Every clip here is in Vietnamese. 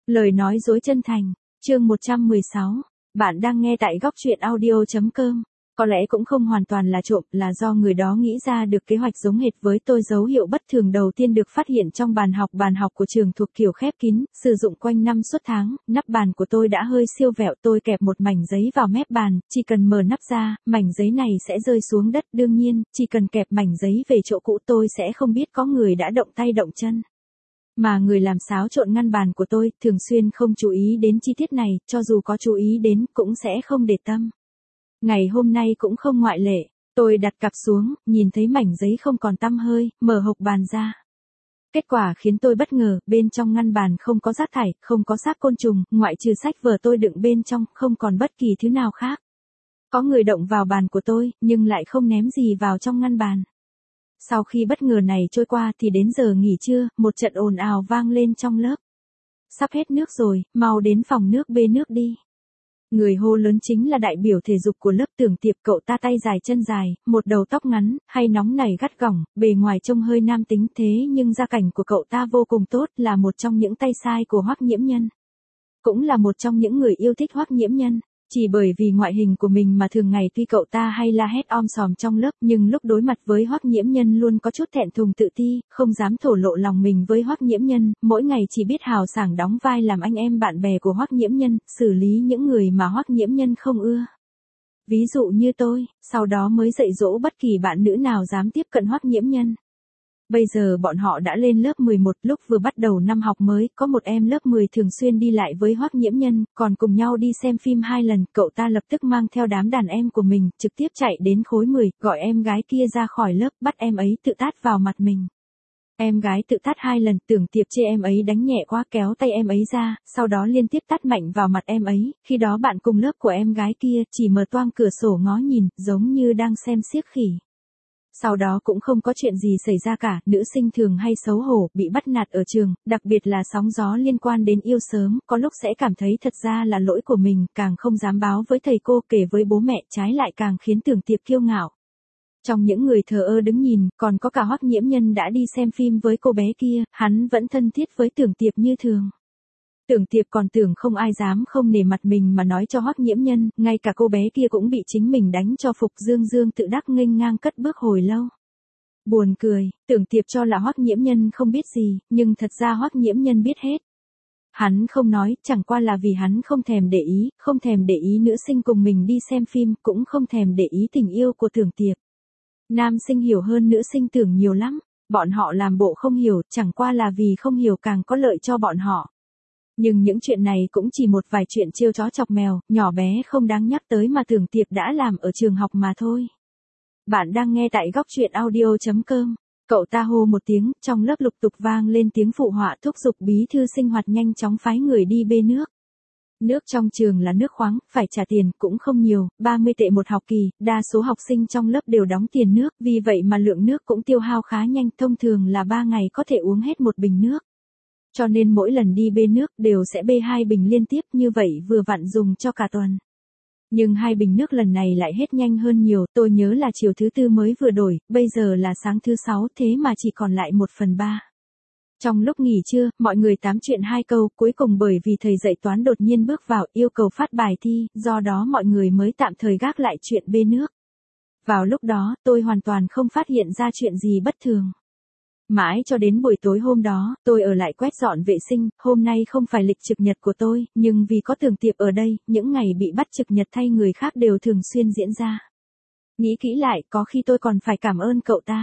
Lời nói dối chân thành, chương 116. Bạn đang nghe tại góc truyện audio.com. Có lẽ cũng không hoàn toàn là trộm, là do người đó nghĩ ra được kế hoạch giống hệt với tôi. Dấu hiệu bất thường đầu tiên được phát hiện trong bàn học của trường thuộc kiểu khép kín, sử dụng quanh năm suốt tháng. Nắp bàn của tôi đã hơi siêu vẹo. Tôi kẹp một mảnh giấy vào mép bàn, chỉ cần mở nắp ra, mảnh giấy này sẽ rơi xuống đất. Đương nhiên, chỉ cần kẹp mảnh giấy về chỗ cũ tôi sẽ không biết có người đã động tay động chân. Mà người làm xáo trộn ngăn bàn của tôi thường xuyên không chú ý đến chi tiết này, cho dù có chú ý đến cũng sẽ không để tâm. Ngày hôm nay cũng không ngoại lệ. Tôi đặt cặp xuống, nhìn thấy mảnh giấy không còn tăm hơi, mở hộc bàn ra. Kết quả khiến tôi bất ngờ, bên trong ngăn bàn không có rác thải, không có xác côn trùng, ngoại trừ sách vở tôi đựng bên trong, không còn bất kỳ thứ nào khác. Có người động vào bàn của tôi, nhưng lại không ném gì vào trong ngăn bàn. Sau khi bất ngờ này trôi qua thì đến giờ nghỉ trưa, một trận ồn ào vang lên trong lớp. Sắp hết nước rồi, mau đến phòng nước bê nước đi. Người hô lớn chính là đại biểu thể dục của lớp Tưởng Tiệp. Cậu ta tay dài chân dài, một đầu tóc ngắn, hay nóng nảy gắt gỏng, bề ngoài trông hơi nam tính thế nhưng gia cảnh của cậu ta vô cùng tốt, là một trong những tay sai của Hoắc Nhiễm Nhân. Cũng là một trong những người yêu thích Hoắc Nhiễm Nhân. Chỉ bởi vì ngoại hình của mình mà thường ngày tuy cậu ta hay la hét om sòm trong lớp, nhưng lúc đối mặt với Hoắc Nhiễm Nhân luôn có chút thẹn thùng tự ti, không dám thổ lộ lòng mình với Hoắc Nhiễm Nhân, mỗi ngày chỉ biết hào sảng đóng vai làm anh em bạn bè của Hoắc Nhiễm Nhân, xử lý những người mà Hoắc Nhiễm Nhân không ưa. Ví dụ như tôi, sau đó mới dạy dỗ bất kỳ bạn nữ nào dám tiếp cận Hoắc Nhiễm Nhân. Bây giờ bọn họ đã lên lớp 11, lúc vừa bắt đầu năm học mới, có một em lớp 10 thường xuyên đi lại với Hoắc Nhiễm Nhân, còn cùng nhau đi xem phim 2 lần, cậu ta lập tức mang theo đám đàn em của mình, trực tiếp chạy đến khối 10, gọi em gái kia ra khỏi lớp, bắt em ấy tự tát vào mặt mình. Em gái tự tát 2 lần, Tưởng Tiệp chê em ấy đánh nhẹ quá, kéo tay em ấy ra, sau đó liên tiếp tát mạnh vào mặt em ấy. Khi đó bạn cùng lớp của em gái kia chỉ mở toang cửa sổ ngó nhìn, giống như đang xem xiếc khỉ. Sau đó cũng không có chuyện gì xảy ra cả, nữ sinh thường hay xấu hổ, bị bắt nạt ở trường, đặc biệt là sóng gió liên quan đến yêu sớm, có lúc sẽ cảm thấy thật ra là lỗi của mình, càng không dám báo với thầy cô, kể với bố mẹ, trái lại càng khiến Tưởng Tiệp kiêu ngạo. Trong những người thờ ơ đứng nhìn, còn có cả Hoắc Nhiễm Nhân đã đi xem phim với cô bé kia, hắn vẫn thân thiết với Tưởng Tiệp như thường. Tưởng Tiệp còn tưởng không ai dám không nể mặt mình mà nói cho Hoắc Nhiễm Nhân, ngay cả cô bé kia cũng bị chính mình đánh cho phục, dương tự đắc nghênh ngang cất bước hồi lâu. Buồn cười, Tưởng Tiệp cho là Hoắc Nhiễm Nhân không biết gì, nhưng thật ra Hoắc Nhiễm Nhân biết hết. Hắn không nói, chẳng qua là vì hắn không thèm để ý nữ sinh cùng mình đi xem phim, cũng không thèm để ý tình yêu của Tưởng Tiệp. Nam sinh hiểu hơn nữ sinh tưởng nhiều lắm, bọn họ làm bộ không hiểu, chẳng qua là vì không hiểu càng có lợi cho bọn họ. Nhưng những chuyện này cũng chỉ một vài chuyện trêu chó chọc mèo, nhỏ bé không đáng nhắc tới mà Tưởng Tiệp đã làm ở trường học mà thôi. Bạn đang nghe tại góc truyện audio.com. Cậu ta hô một tiếng, trong lớp lục tục vang lên tiếng phụ họa thúc giục bí thư sinh hoạt nhanh chóng phái người đi bê nước. Nước trong trường là nước khoáng, phải trả tiền, cũng không nhiều, 30 tệ một học kỳ, đa số học sinh trong lớp đều đóng tiền nước, vì vậy mà lượng nước cũng tiêu hao khá nhanh, thông thường là 3 ngày có thể uống hết một bình nước. Cho nên mỗi lần đi bê nước đều sẽ bê 2 bình liên tiếp, như vậy vừa vặn dùng cho cả tuần. Nhưng 2 bình nước lần này lại hết nhanh hơn nhiều, tôi nhớ là chiều thứ tư mới vừa đổi, bây giờ là sáng thứ 6, thế mà chỉ còn lại 1/3. Trong lúc nghỉ trưa, mọi người tám chuyện 2 câu, cuối cùng bởi vì thầy dạy toán đột nhiên bước vào yêu cầu phát bài thi, do đó mọi người mới tạm thời gác lại chuyện bê nước. Vào lúc đó, tôi hoàn toàn không phát hiện ra chuyện gì bất thường. Mãi cho đến buổi tối hôm đó, tôi ở lại quét dọn vệ sinh, hôm nay không phải lịch trực nhật của tôi, nhưng vì có Tưởng Tiệp ở đây, những ngày bị bắt trực nhật thay người khác đều thường xuyên diễn ra. Nghĩ kỹ lại, có khi tôi còn phải cảm ơn cậu ta.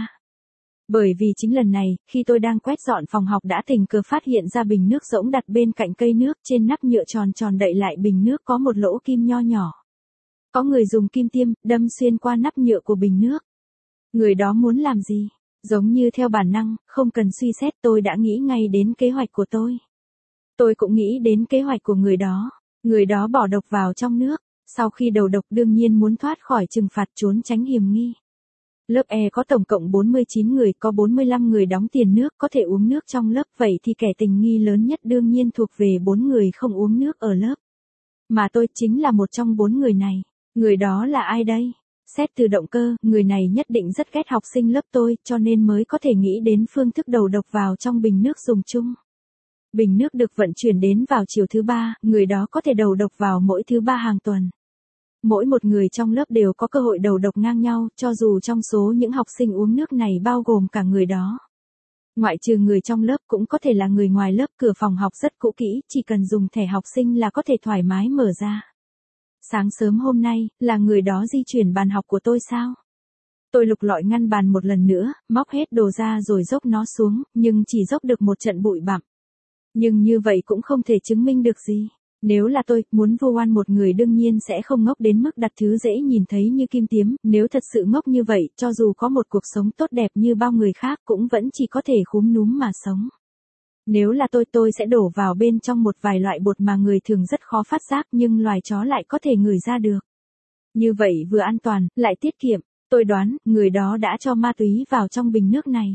Bởi vì chính lần này, khi tôi đang quét dọn phòng học đã tình cờ phát hiện ra bình nước rỗng đặt bên cạnh cây nước, trên nắp nhựa tròn tròn đậy lại bình nước có một lỗ kim nho nhỏ. Có người dùng kim tiêm, đâm xuyên qua nắp nhựa của bình nước. Người đó muốn làm gì? Giống như theo bản năng, không cần suy xét, tôi đã nghĩ ngay đến kế hoạch của tôi. Tôi cũng nghĩ đến kế hoạch của người đó. Người đó bỏ độc vào trong nước, sau khi đầu độc đương nhiên muốn thoát khỏi trừng phạt, trốn tránh hiểm nghi. Lớp E có tổng cộng 49 người, có 45 người đóng tiền nước, có thể uống nước trong lớp, vậy thì kẻ tình nghi lớn nhất đương nhiên thuộc về 4 người không uống nước ở lớp. Mà tôi chính là một trong 4 người này. Người đó là ai đây? Xét từ động cơ, người này nhất định rất ghét học sinh lớp tôi, cho nên mới có thể nghĩ đến phương thức đầu độc vào trong bình nước dùng chung. Bình nước được vận chuyển đến vào chiều thứ 3, người đó có thể đầu độc vào mỗi thứ 3 hàng tuần. Mỗi một người trong lớp đều có cơ hội đầu độc ngang nhau, cho dù trong số những học sinh uống nước này bao gồm cả người đó. Ngoại trừ người trong lớp cũng có thể là người ngoài lớp, cửa phòng học rất cũ kỹ, chỉ cần dùng thẻ học sinh là có thể thoải mái mở ra. Sáng sớm hôm nay, là người đó di chuyển bàn học của tôi sao? Tôi lục lọi ngăn bàn một lần nữa, móc hết đồ ra rồi dốc nó xuống, nhưng chỉ dốc được một trận bụi bặm. Nhưng như vậy cũng không thể chứng minh được gì. Nếu là tôi, muốn vu oan một người đương nhiên sẽ không ngốc đến mức đặt thứ dễ nhìn thấy như kim tiêm, nếu thật sự ngốc như vậy, cho dù có một cuộc sống tốt đẹp như bao người khác cũng vẫn chỉ có thể khúm núm mà sống. Nếu là tôi sẽ đổ vào bên trong một vài loại bột mà người thường rất khó phát giác nhưng loài chó lại có thể ngửi ra được. Như vậy vừa an toàn, lại tiết kiệm. Tôi đoán, người đó đã cho ma túy vào trong bình nước này.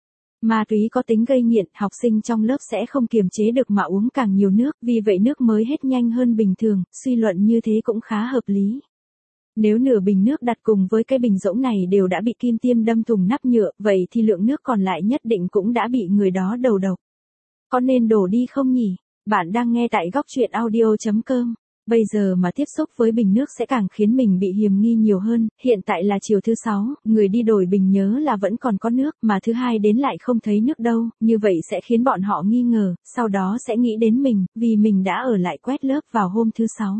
Ma túy có tính gây nghiện, học sinh trong lớp sẽ không kiềm chế được mà uống càng nhiều nước, vì vậy nước mới hết nhanh hơn bình thường, suy luận như thế cũng khá hợp lý. Nếu nửa bình nước đặt cùng với cái bình rỗng này đều đã bị kim tiêm đâm thủng nắp nhựa, vậy thì lượng nước còn lại nhất định cũng đã bị người đó đầu độc. Có nên đổ đi không nhỉ? Bạn đang nghe tại góc truyện audio.com. Bây giờ mà tiếp xúc với bình nước sẽ càng khiến mình bị hiềm nghi nhiều hơn, hiện tại là chiều thứ 6, người đi đổi bình nhớ là vẫn còn có nước, mà thứ 2 đến lại không thấy nước đâu, như vậy sẽ khiến bọn họ nghi ngờ, sau đó sẽ nghĩ đến mình, vì mình đã ở lại quét lớp vào hôm thứ 6.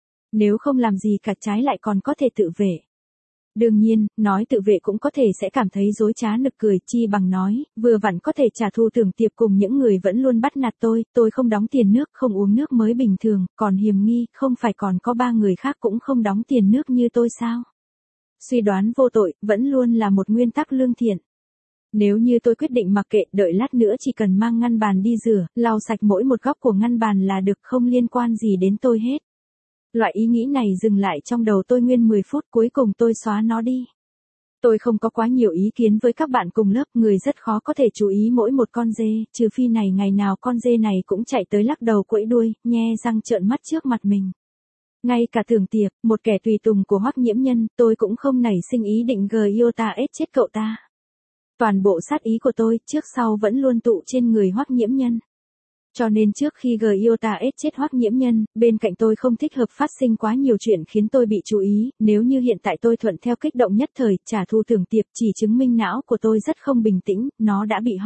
Nếu không làm gì cả trái lại còn có thể tự vệ. Đương nhiên, nói tự vệ cũng có thể sẽ cảm thấy dối trá nực cười, chi bằng nói, vừa vặn có thể trả thù Tưởng Tiệp cùng những người vẫn luôn bắt nạt tôi không đóng tiền nước, không uống nước mới bình thường, còn hiềm nghi, không phải còn có 3 người khác cũng không đóng tiền nước như tôi sao? Suy đoán vô tội, vẫn luôn là một nguyên tắc lương thiện. Nếu như tôi quyết định mặc kệ, đợi lát nữa chỉ cần mang ngăn bàn đi rửa, lau sạch mỗi một góc của ngăn bàn là được, không liên quan gì đến tôi hết. Loại ý nghĩ này dừng lại trong đầu tôi nguyên 10 phút, cuối cùng tôi xóa nó đi. Tôi không có quá nhiều ý kiến với các bạn cùng lớp, người rất khó có thể chú ý mỗi một con dê, trừ phi này ngày nào con dê này cũng chạy tới lắc đầu quẫy đuôi, nhe răng trợn mắt trước mặt mình. Ngay cả Tưởng Tiệp, một kẻ tùy tùng của Hoắc Nhiễm Nhân, tôi cũng không nảy sinh ý định chết cậu ta. Toàn bộ sát ý của tôi, trước sau vẫn luôn tụ trên người Hoắc Nhiễm Nhân. Cho nên trước khi chết Hoắc Nhiễm Nhân, bên cạnh tôi không thích hợp phát sinh quá nhiều chuyện khiến tôi bị chú ý, nếu như hiện tại tôi thuận theo kích động nhất thời, trả thù Tưởng Tiệp chỉ chứng minh não của tôi rất không bình tĩnh, nó đã bị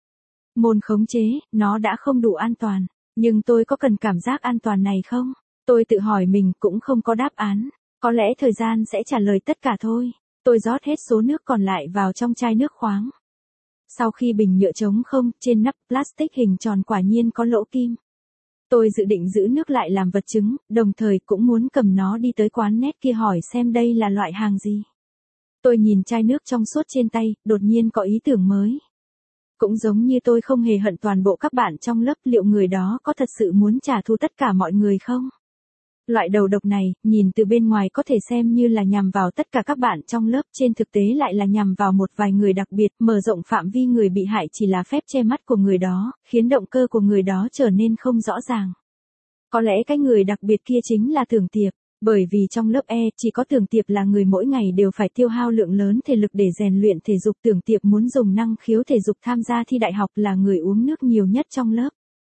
môn khống chế, nó đã không đủ an toàn. Nhưng tôi có cần cảm giác an toàn này không? Tôi tự hỏi mình cũng không có đáp án. Có lẽ thời gian sẽ trả lời tất cả thôi. Tôi rót hết số nước còn lại vào trong chai nước khoáng. Sau khi bình nhựa trống không, trên nắp plastic hình tròn quả nhiên có lỗ kim. Tôi dự định giữ nước lại làm vật chứng, đồng thời cũng muốn cầm nó đi tới quán net kia hỏi xem đây là loại hàng gì. Tôi nhìn chai nước trong suốt trên tay, đột nhiên có ý tưởng mới. Cũng giống như tôi không hề hận toàn bộ các bạn trong lớp, liệu người đó có thật sự muốn trả thù tất cả mọi người không? Loại đầu độc này, nhìn từ bên ngoài có thể xem như là nhằm vào tất cả các bạn trong lớp, trên thực tế lại là nhằm vào một vài người đặc biệt, mở rộng phạm vi người bị hại chỉ là phép che mắt của người đó, khiến động cơ của người đó trở nên không rõ ràng. Có lẽ cái người đặc biệt kia chính là Tưởng Tiệp, bởi vì trong lớp chỉ có Tưởng Tiệp là người mỗi ngày đều phải tiêu hao lượng lớn thể lực để rèn luyện thể dục. Tưởng Tiệp muốn dùng năng khiếu thể dục tham gia thi đại học, là người uống nước nhiều nhất trong lớp.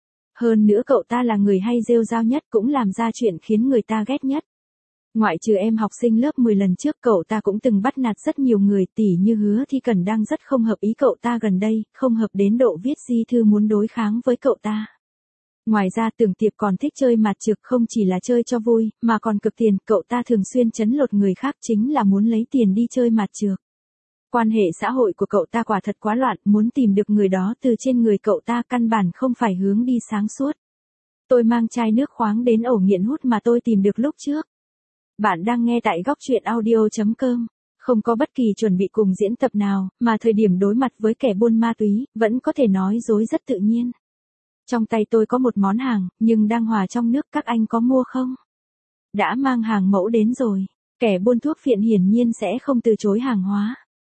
Hơn nữa cậu ta là người hay rêu rao nhất, cũng làm ra chuyện khiến người ta ghét nhất. Ngoại trừ em học sinh lớp 10 lần trước, cậu ta cũng từng bắt nạt rất nhiều người, tỉ như Hứa Thi Cần đang rất không hợp ý cậu ta gần đây, không hợp đến độ viết di thư muốn đối kháng với cậu ta. Ngoài ra Tưởng Tiệp còn thích chơi mạt trược, không chỉ là chơi cho vui, mà còn cực tiền, cậu ta thường xuyên trấn lột người khác chính là muốn lấy tiền đi chơi mạt trược. Quan hệ xã hội của cậu ta quả thật quá loạn, muốn tìm được người đó từ trên người cậu ta căn bản không phải hướng đi sáng suốt. Tôi mang chai nước khoáng đến ổ nghiện hút mà tôi tìm được lúc trước. Bạn đang nghe tại góc truyện audio.com. Không có bất kỳ chuẩn bị cùng diễn tập nào, mà thời điểm đối mặt với kẻ buôn ma túy, vẫn có thể nói dối rất tự nhiên. Trong tay tôi có một món hàng, nhưng đang hòa trong nước, các anh có mua không? Đã mang hàng mẫu đến rồi. Kẻ buôn thuốc phiện hiển nhiên sẽ không từ chối hàng hóa.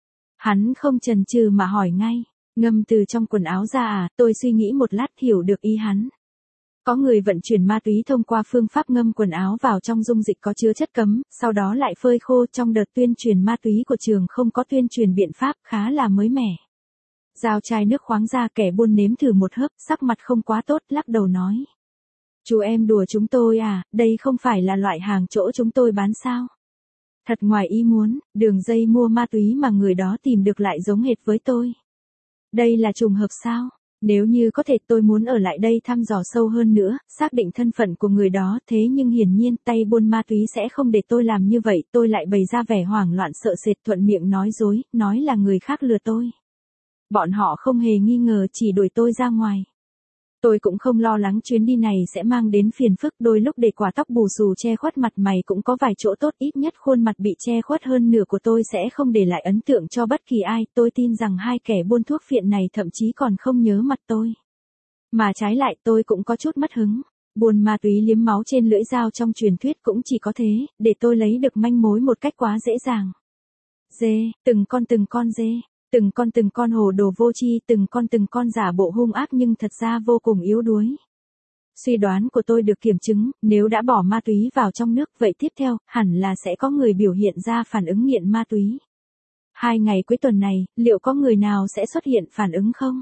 Hắn không chần chừ mà hỏi ngay, ngâm từ trong quần áo ra à? Tôi suy nghĩ một lát hiểu được ý hắn. Có người vận chuyển ma túy thông qua phương pháp ngâm quần áo vào trong dung dịch có chứa chất cấm, sau đó lại phơi khô. Trong đợt tuyên truyền ma túy của trường không có tuyên truyền biện pháp khá là mới mẻ. Giao chai nước khoáng ra, kẻ buôn nếm thử một hớp, sắc mặt không quá tốt, lắc đầu nói. Chú em đùa chúng tôi à, đây không phải là loại hàng chỗ chúng tôi bán sao? Thật ngoài ý muốn, đường dây mua ma túy mà người đó tìm được lại giống hệt với tôi. Đây là trùng hợp sao? Nếu như có thể tôi muốn ở lại đây thăm dò sâu hơn nữa, xác định thân phận của người đó, thế nhưng hiển nhiên tay buôn ma túy sẽ không để tôi làm như vậy, tôi lại bày ra vẻ hoảng loạn sợ sệt, thuận miệng nói dối, nói là người khác lừa tôi. Bọn họ không hề nghi ngờ, chỉ đuổi tôi ra ngoài. Tôi cũng không lo lắng chuyến đi này sẽ mang đến phiền phức, đôi lúc để quả tóc bù xù che khuất mặt mày cũng có vài chỗ tốt, ít nhất khuôn mặt bị che khuất hơn nửa của tôi sẽ không để lại ấn tượng cho bất kỳ ai, tôi tin rằng hai kẻ buôn thuốc phiện này thậm chí còn không nhớ mặt tôi. Mà trái lại tôi cũng có chút mất hứng, buôn ma túy liếm máu trên lưỡi dao trong truyền thuyết cũng chỉ có thế, để tôi lấy được manh mối một cách quá dễ dàng. Dê, từng con dê. Từng con hồ đồ vô tri, từng con giả bộ hung ác nhưng thật ra vô cùng yếu đuối. Suy đoán của tôi được kiểm chứng, nếu đã bỏ ma túy vào trong nước, vậy tiếp theo, hẳn là sẽ có người biểu hiện ra phản ứng nghiện ma túy. 2 ngày cuối tuần này, liệu có người nào sẽ xuất hiện phản ứng không?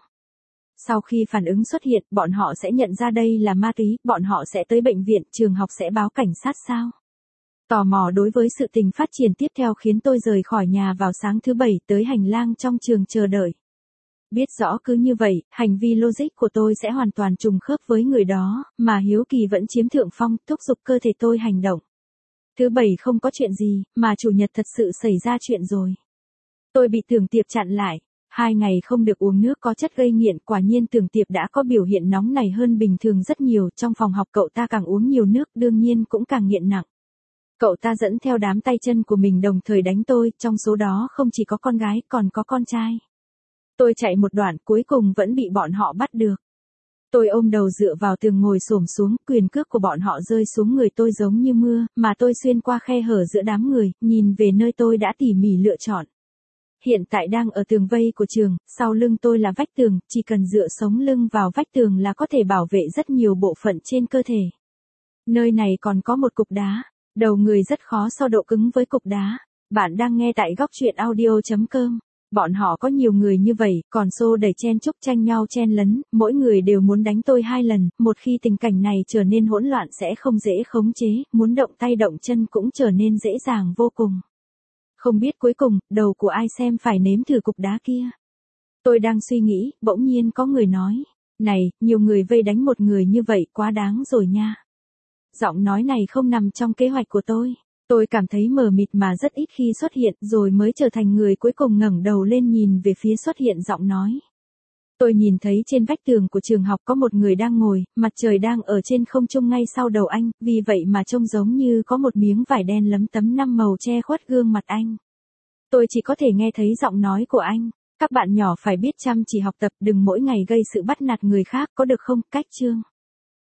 Sau khi phản ứng xuất hiện, bọn họ sẽ nhận ra đây là ma túy, bọn họ sẽ tới bệnh viện, trường học sẽ báo cảnh sát sao? Tò mò đối với sự tình phát triển tiếp theo khiến tôi rời khỏi nhà vào sáng thứ Bảy, tới hành lang trong trường chờ đợi. Biết rõ cứ như vậy, hành vi logic của tôi sẽ hoàn toàn trùng khớp với người đó, mà hiếu kỳ vẫn chiếm thượng phong, thúc giục cơ thể tôi hành động. Thứ Bảy không có chuyện gì, mà Chủ nhật thật sự xảy ra chuyện rồi. Tôi bị Tưởng Tiệp chặn lại. 2 ngày không được uống nước có chất gây nghiện, quả nhiên Tưởng Tiệp đã có biểu hiện nóng này hơn bình thường rất nhiều. Trong phòng học cậu ta càng uống nhiều nước, đương nhiên cũng càng nghiện nặng. Cậu ta dẫn theo đám tay chân của mình đồng thời đánh tôi, trong số đó không chỉ có con gái, còn có con trai. Tôi chạy một đoạn, cuối cùng vẫn bị bọn họ bắt được. Tôi ôm đầu dựa vào tường ngồi xổm xuống, quyền cước của bọn họ rơi xuống người tôi giống như mưa, mà tôi xuyên qua khe hở giữa đám người, nhìn về nơi tôi đã tỉ mỉ lựa chọn. Hiện tại đang ở tường vây của trường, sau lưng tôi là vách tường, chỉ cần dựa sống lưng vào vách tường là có thể bảo vệ rất nhiều bộ phận trên cơ thể. Nơi này còn có một cục đá. Đầu người rất khó so độ cứng với cục đá. Bạn đang nghe tại góc truyện audio.com. Bọn họ có nhiều người như vậy, còn xô đẩy chen chúc tranh nhau chen lấn, mỗi người đều muốn đánh tôi 2 lần, một khi tình cảnh này trở nên hỗn loạn sẽ không dễ khống chế, muốn động tay động chân cũng trở nên dễ dàng vô cùng. Không biết cuối cùng, đầu của ai xem phải nếm thử cục đá kia. Tôi đang suy nghĩ, bỗng nhiên có người nói, này, nhiều người vây đánh một người như vậy quá đáng rồi nha. Giọng nói này không nằm trong kế hoạch của tôi. Tôi cảm thấy mờ mịt mà rất ít khi xuất hiện, rồi mới trở thành người cuối cùng ngẩng đầu lên nhìn về phía xuất hiện giọng nói. Tôi nhìn thấy trên vách tường của trường học có một người đang ngồi, mặt trời đang ở trên không trung ngay sau đầu anh, vì vậy mà trông giống như có một miếng vải đen lấm tấm 5 màu che khuất gương mặt anh. Tôi chỉ có thể nghe thấy giọng nói của anh. Các bạn nhỏ phải biết chăm chỉ học tập, đừng mỗi ngày gây sự bắt nạt người khác, có được không? Cách chương.